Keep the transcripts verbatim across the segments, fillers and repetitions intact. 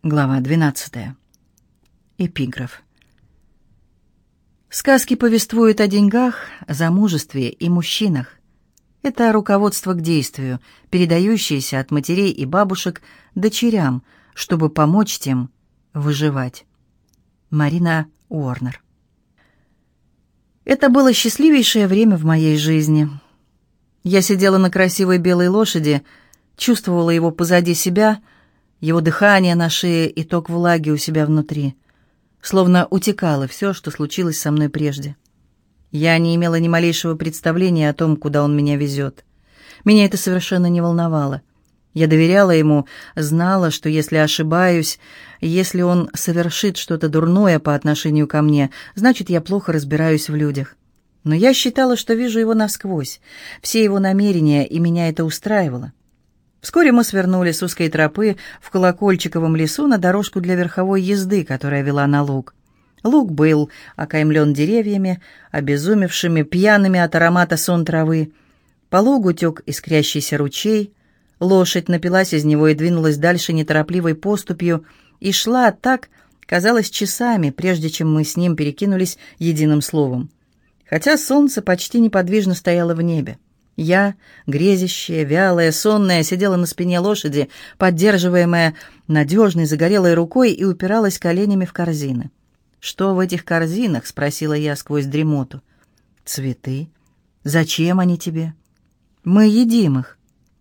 Глава двенадцатая. Эпиграф. Сказки повествуют о деньгах, замужестве и мужчинах. Это руководство к действию, передающееся от матерей и бабушек дочерям, чтобы помочь тем выживать. Марина Уорнер. Это было счастливейшее время в моей жизни. Я сидела на красивой белой лошади, чувствовала его позади себя, его дыхание на шее и ток влаги у себя внутри. Словно утекало все, что случилось со мной прежде. Я не имела ни малейшего представления о том, куда он меня везет. Меня это совершенно не волновало. Я доверяла ему, знала, что если ошибаюсь, если он совершит что-то дурное по отношению ко мне, значит, я плохо разбираюсь в людях. Но я считала, что вижу его насквозь, все его намерения, и меня это устраивало. Вскоре мы свернули с узкой тропы в Колокольчиковом лесу на дорожку для верховой езды, которая вела на луг. Луг был окаймлен деревьями, обезумевшими, пьяными от аромата сон травы. По лугу тек искрящийся ручей. Лошадь напилась из него и двинулась дальше неторопливой поступью, и шла так, казалось, часами, прежде чем мы с ним перекинулись единым словом. Хотя солнце почти неподвижно стояло в небе. Я, грезящая, вялая, сонная, сидела на спине лошади, поддерживаемая надежной загорелой рукой, и упиралась коленями в корзины. «Что в этих корзинах?» — спросила я сквозь дремоту. «Цветы. Зачем они тебе?» «Мы едим их».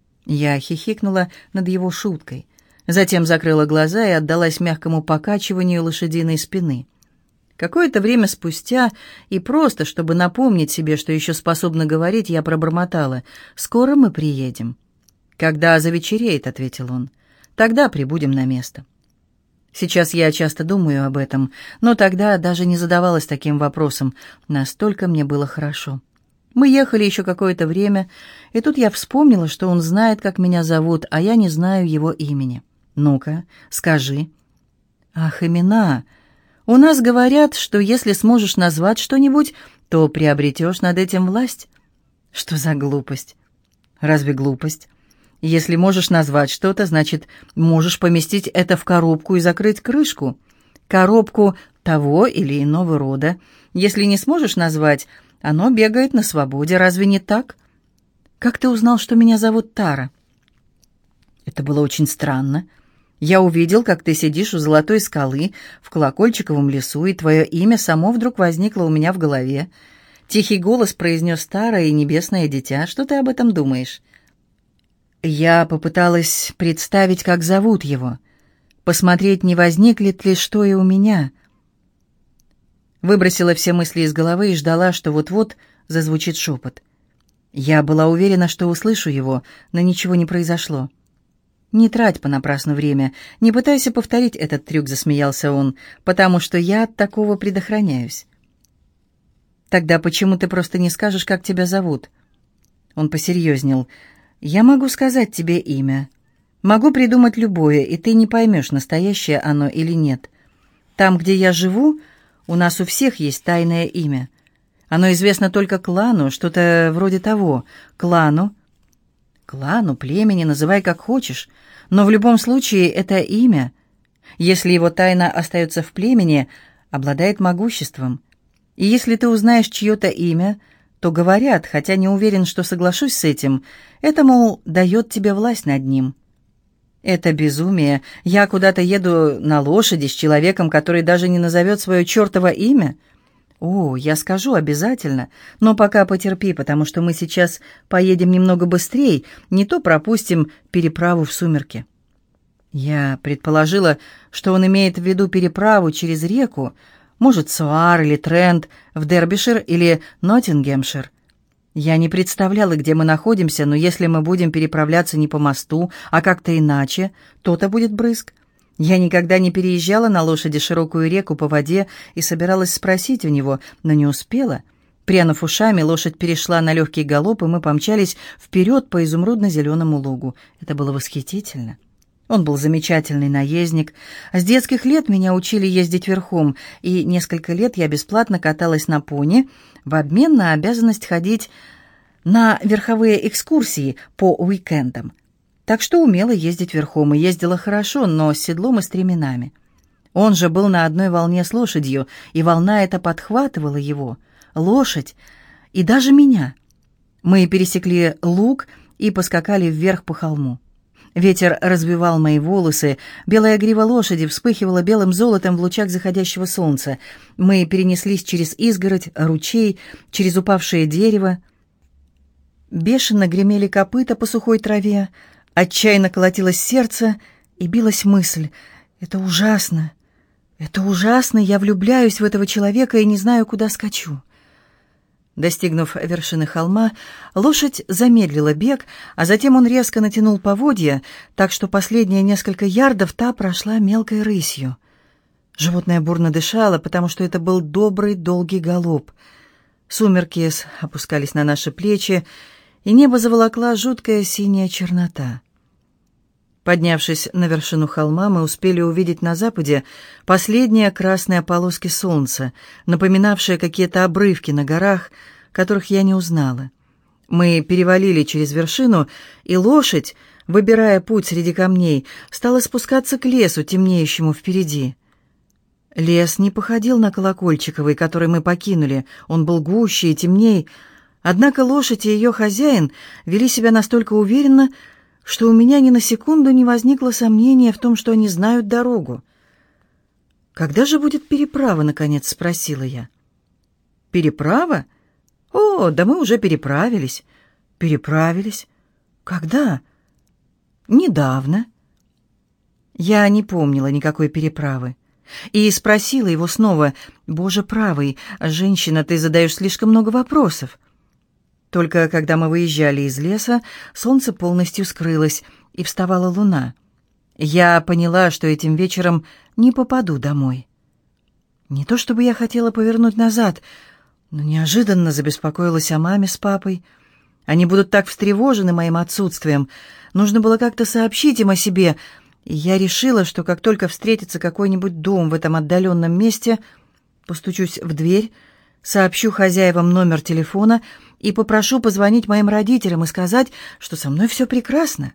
Я хихикнула над его шуткой, затем закрыла глаза и отдалась мягкому покачиванию лошадиной спины. Какое-то время спустя, и просто, чтобы напомнить себе, что еще способна говорить, я пробормотала: «Скоро мы приедем». «Когда завечереет», — ответил он, — «тогда прибудем на место». Сейчас я часто думаю об этом, но тогда даже не задавалась таким вопросом, настолько мне было хорошо. Мы ехали еще какое-то время, и тут я вспомнила, что он знает, как меня зовут, а я не знаю его имени. «Ну-ка, скажи». «Ах, имена! У нас говорят, что если сможешь назвать что-нибудь, то приобретешь над этим власть». Что за глупость? Разве глупость? Если можешь назвать что-то, значит, можешь поместить это в коробку и закрыть крышку. Коробку того или иного рода. Если не сможешь назвать, оно бегает на свободе. Разве не так? Как ты узнал, что меня зовут Тара? Это было очень странно. Я увидел, как ты сидишь у золотой скалы в Колокольчиковом лесу, и твое имя само вдруг возникло у меня в голове. Тихий голос произнес: «Тара и небесное дитя, что ты об этом думаешь?» Я попыталась представить, как зовут его, посмотреть, не возникнет ли что и у меня. Выбросила все мысли из головы и ждала, что вот-вот зазвучит шепот. Я была уверена, что услышу его, но ничего не произошло. «Не трать понапрасну время, не пытайся повторить этот трюк», — засмеялся он, «потому что я от такого предохраняюсь». «Тогда почему ты просто не скажешь, как тебя зовут?» Он посерьезнел. «Я могу сказать тебе имя. Могу придумать любое, и ты не поймешь, настоящее оно или нет. Там, где я живу, у нас у всех есть тайное имя. Оно известно только клану, что-то вроде того. Клану, клану, племени, называй как хочешь, но в любом случае это имя, если его тайна остается в племени, обладает могуществом. И если ты узнаешь чье-то имя, то говорят, хотя не уверен, что соглашусь с этим, это, мол, дает тебе власть над ним. Это безумие. Я куда-то еду на лошади с человеком, который даже не назовет свое чертово имя. «О, я скажу обязательно, но пока потерпи, потому что мы сейчас поедем немного быстрее, не то пропустим переправу в сумерки». Я предположила, что он имеет в виду переправу через реку, может, Соар или Трент, в Дербишир или Ноттингемшир. Я не представляла, где мы находимся, но если мы будем переправляться не по мосту, а как-то иначе, то-то будет брызг. Я никогда не переезжала на лошади широкую реку по воде и собиралась спросить у него, но не успела. Прянув ушами, лошадь перешла на легкий галоп, и мы помчались вперед по изумрудно-зеленому лугу. Это было восхитительно. Он был замечательный наездник. С детских лет меня учили ездить верхом, и несколько лет я бесплатно каталась на пони в обмен на обязанность ходить на верховые экскурсии по уикендам. так что умела ездить верхом и ездила хорошо, но с седлом и стременами. Он же был на одной волне с лошадью, и волна эта подхватывала его, лошадь и даже меня. Мы пересекли луг и поскакали вверх по холму. Ветер развивал мои волосы, белая грива лошади вспыхивала белым золотом в лучах заходящего солнца. Мы перенеслись через изгородь, ручей, через упавшее дерево. Бешено гремели копыта по сухой траве, отчаянно колотилось сердце и билась мысль: «Это ужасно, это ужасно, я влюбляюсь в этого человека и не знаю, куда скачу». Достигнув вершины холма, лошадь замедлила бег, а затем он резко натянул поводья, так что последние несколько ярдов та прошла мелкой рысью. Животное бурно дышало, потому что это был добрый, долгий галоп. Сумерки опускались на наши плечи, и небо заволокла жуткая синяя чернота. Поднявшись на вершину холма, мы успели увидеть на западе последние красные полоски солнца, напоминавшие какие-то обрывки на горах, которых я не узнала. Мы перевалили через вершину, и лошадь, выбирая путь среди камней, стала спускаться к лесу, темнеющему впереди. Лес не походил на колокольчиковый, который мы покинули, он был гуще и темней, однако лошадь и ее хозяин вели себя настолько уверенно, что у меня ни на секунду не возникло сомнения в том, что они знают дорогу. «Когда же будет переправа?» — наконец спросила я. «Переправа? О, да мы уже переправились». «Переправились? Когда?» «Недавно». Я не помнила никакой переправы. И спросила его снова: «Боже правый, женщина, ты задаешь слишком много вопросов». Только когда мы выезжали из леса, солнце полностью скрылось, и вставала луна. Я поняла, что этим вечером не попаду домой. Не то чтобы я хотела повернуть назад, но неожиданно забеспокоилась о маме с папой. Они будут так встревожены моим отсутствием. Нужно было как-то сообщить им о себе, и я решила, что как только встретится какой-нибудь дом в этом отдаленном месте, постучусь в дверь, сообщу хозяевам номер телефона и попрошу позвонить моим родителям и сказать, что со мной все прекрасно.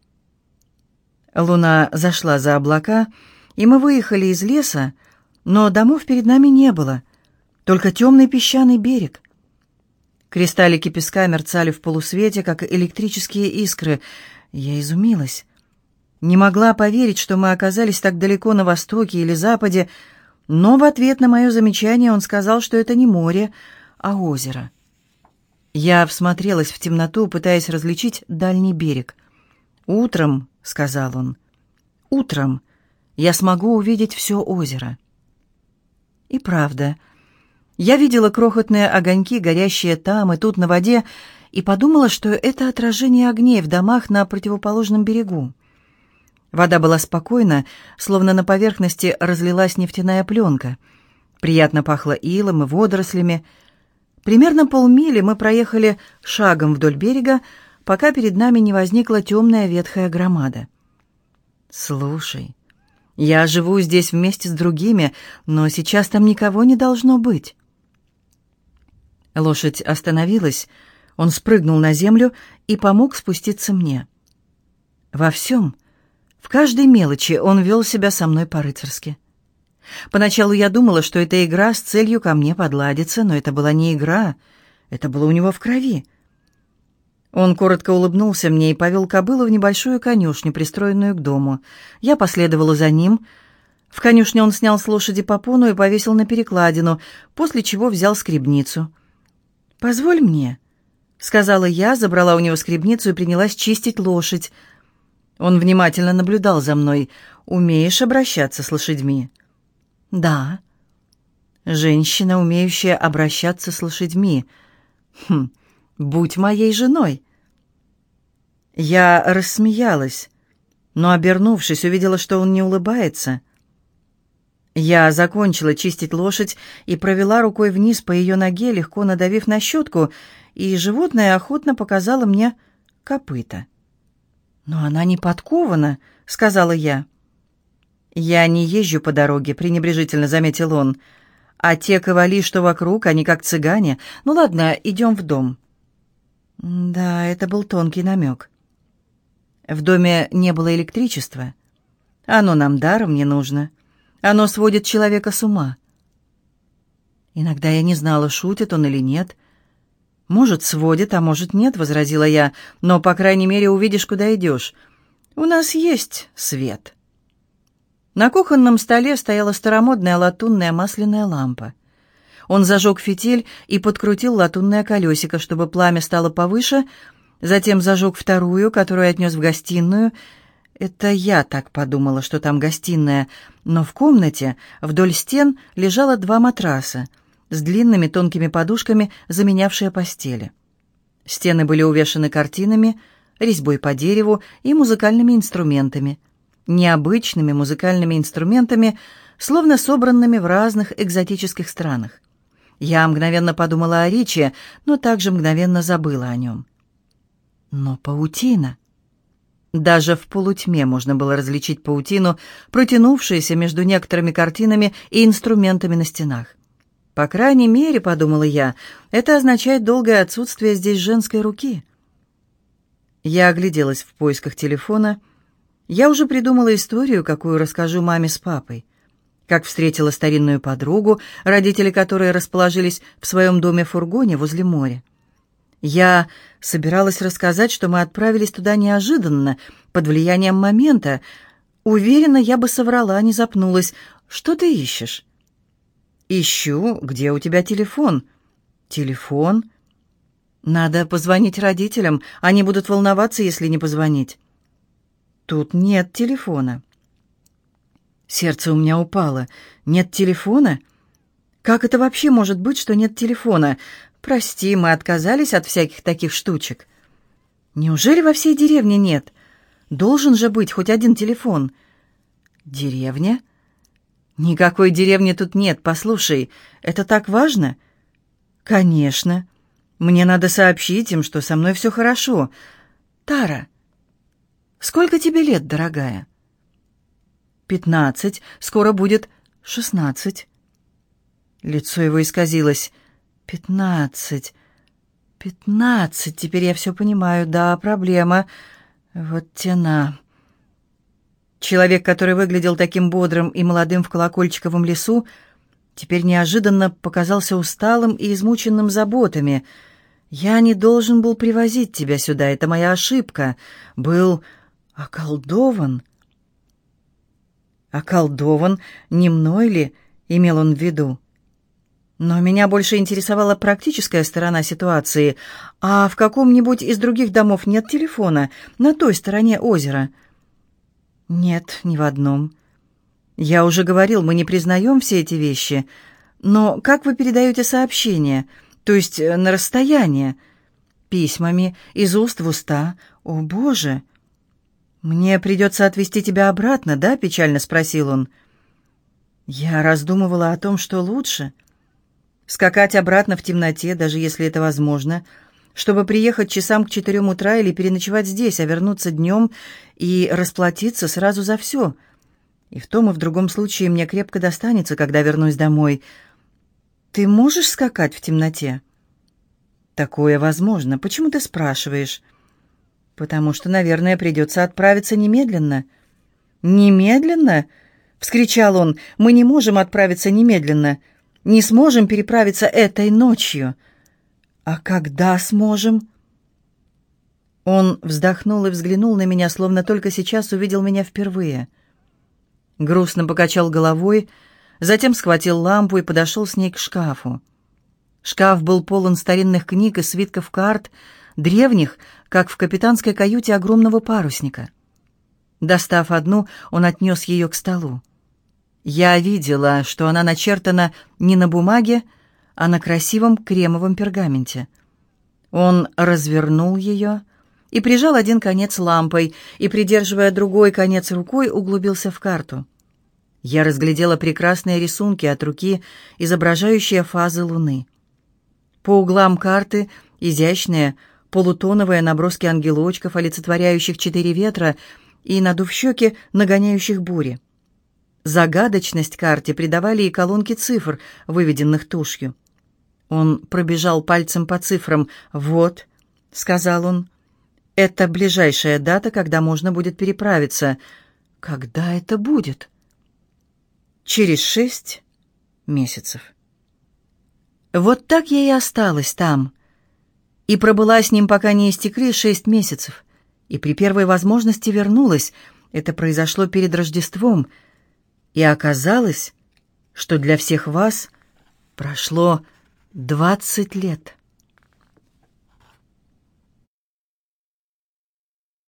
Луна зашла за облака, и мы выехали из леса, но домов перед нами не было, только темный песчаный берег. Кристаллики песка мерцали в полусвете, как электрические искры. Я изумилась. Не могла поверить, что мы оказались так далеко на востоке или западе, но в ответ на мое замечание он сказал, что это не море, а озеро. Я всмотрелась в темноту, пытаясь различить дальний берег. «Утром», — сказал он, — «утром я смогу увидеть все озеро». И правда, я видела крохотные огоньки, горящие там и тут на воде, и подумала, что это отражение огней в домах на противоположном берегу. Вода была спокойна, словно на поверхности разлилась нефтяная пленка. Приятно пахло илом и водорослями. Примерно полмили мы проехали шагом вдоль берега, пока перед нами не возникла темная ветхая громада. «Слушай, я живу здесь вместе с другими, но сейчас там никого не должно быть». Лошадь остановилась, он спрыгнул на землю и помог спуститься мне. Во всем, в каждой мелочи он вел себя со мной по-рыцарски. Поначалу я думала, что это игра с целью ко мне подладиться, но это была не игра, это было у него в крови. Он коротко улыбнулся мне и повел кобылу в небольшую конюшню, пристроенную к дому. Я последовала за ним. В конюшне он снял с лошади попону и повесил на перекладину, после чего взял скребницу. «Позволь мне», — сказала я, забрала у него скребницу и принялась чистить лошадь. Он внимательно наблюдал за мной. «Умеешь обращаться с лошадьми?» «Да». «Женщина, умеющая обращаться с лошадьми. Хм, будь моей женой». Я рассмеялась, но, обернувшись, увидела, что он не улыбается. Я закончила чистить лошадь и провела рукой вниз по ее ноге, легко надавив на щетку, и животное охотно показало мне копыта. «Но она не подкована», — сказала я. «Я не езжу по дороге», — пренебрежительно заметил он. «А те ковали, что вокруг, они как цыгане. Ну ладно, идем в дом». Да, это был тонкий намек. В доме не было электричества. Оно нам даром не нужно. Оно сводит человека с ума. Иногда я не знала, шутит он или нет. «Может, сводит, а может, нет», — возразила я, «но, по крайней мере, увидишь, куда идешь. У нас есть свет». На кухонном столе стояла старомодная латунная масляная лампа. Он зажег фитиль и подкрутил латунное колесико, чтобы пламя стало повыше, затем зажег вторую, которую отнес в гостиную. Это я так подумала, что там гостиная, но в комнате вдоль стен лежало два матраса с длинными тонкими подушками, заменявшие постели. Стены были увешаны картинами, резьбой по дереву и музыкальными инструментами. Необычными музыкальными инструментами, словно собранными в разных экзотических странах. Я мгновенно подумала о Ричи, но также мгновенно забыла о нем. Но паутина... Даже в полутьме можно было различить паутину, протянувшуюся между некоторыми картинами и инструментами на стенах. По крайней мере, подумала я, это означает долгое отсутствие здесь женской руки. Я огляделась в поисках телефона. Я уже придумала историю, какую расскажу маме с папой. Как встретила старинную подругу, родители которой расположились в своем доме-фургоне возле моря. Я собиралась рассказать, что мы отправились туда неожиданно, под влиянием момента. Уверена, я бы соврала, не запнулась. «Что ты ищешь?» «Ищу. Где у тебя телефон?» «Телефон?» «Надо позвонить родителям. Они будут волноваться, если не позвонить». «Тут нет телефона». Сердце у меня упало. «Нет телефона? Как это вообще может быть, что нет телефона? Прости, мы отказались от всяких таких штучек». «Неужели во всей деревне нет? Должен же быть хоть один телефон». «Деревня?» «Никакой деревни тут нет. Послушай, это так важно?» «Конечно. Мне надо сообщить им, что со мной все хорошо. Тара, сколько тебе лет, дорогая?» «Пятнадцать. Скоро будет шестнадцать». Лицо его исказилось. «Пятнадцать. Пятнадцать. Теперь я все понимаю. Да, проблема. Вот тена». Человек, который выглядел таким бодрым и молодым в колокольчиковом лесу, теперь неожиданно показался усталым и измученным заботами. «Я не должен был привозить тебя сюда, это моя ошибка. Был околдован». «Околдован? Не мной ли?» — имел он в виду. Но меня больше интересовала практическая сторона ситуации. «А в каком-нибудь из других домов нет телефона, на той стороне озера?» «Нет, ни в одном. Я уже говорил, мы не признаем все эти вещи. Но как вы передаете сообщения? То есть на расстояние? Письмами, из уст в уста? О, Боже!» «Мне придется отвезти тебя обратно, да?» — печально спросил он. Я раздумывала о том, что лучше. Скакать обратно в темноте, даже если это возможно, чтобы приехать часам к четырем утра или переночевать здесь, а вернуться днем и расплатиться сразу за все. И в том и в другом случае мне крепко достанется, когда вернусь домой. «Ты можешь скакать в темноте?» «Такое возможно. Почему ты спрашиваешь?» «Потому что, наверное, придется отправиться немедленно». «Немедленно?» — вскричал он. «Мы не можем отправиться немедленно. Не сможем переправиться этой ночью». «А когда сможем?» Он вздохнул и взглянул на меня, словно только сейчас увидел меня впервые. Грустно покачал головой, затем схватил лампу и подошел с ней к шкафу. Шкаф был полон старинных книг и свитков карт, древних, как в капитанской каюте огромного парусника. Достав одну, он отнес ее к столу. Я видела, что она начертана не на бумаге, а на красивом кремовом пергаменте. Он развернул ее и прижал один конец лампой, и, придерживая другой конец рукой, углубился в карту. Я разглядела прекрасные рисунки от руки, изображающие фазы Луны. По углам карты изящные полутоновые наброски ангелочков, олицетворяющих четыре ветра, и, надув щеки, нагоняющих бури. Загадочность карте придавали и колонки цифр, выведенных тушью. Он пробежал пальцем по цифрам. «Вот», — сказал он, Это ближайшая дата, когда можно будет переправиться. Когда это будет? Через шесть месяцев. Вот так я и осталась там. И пробыла с ним, пока не истекли шесть месяцев. И при первой возможности вернулась. Это произошло перед Рождеством. И оказалось, что для всех вас прошло двадцать лет.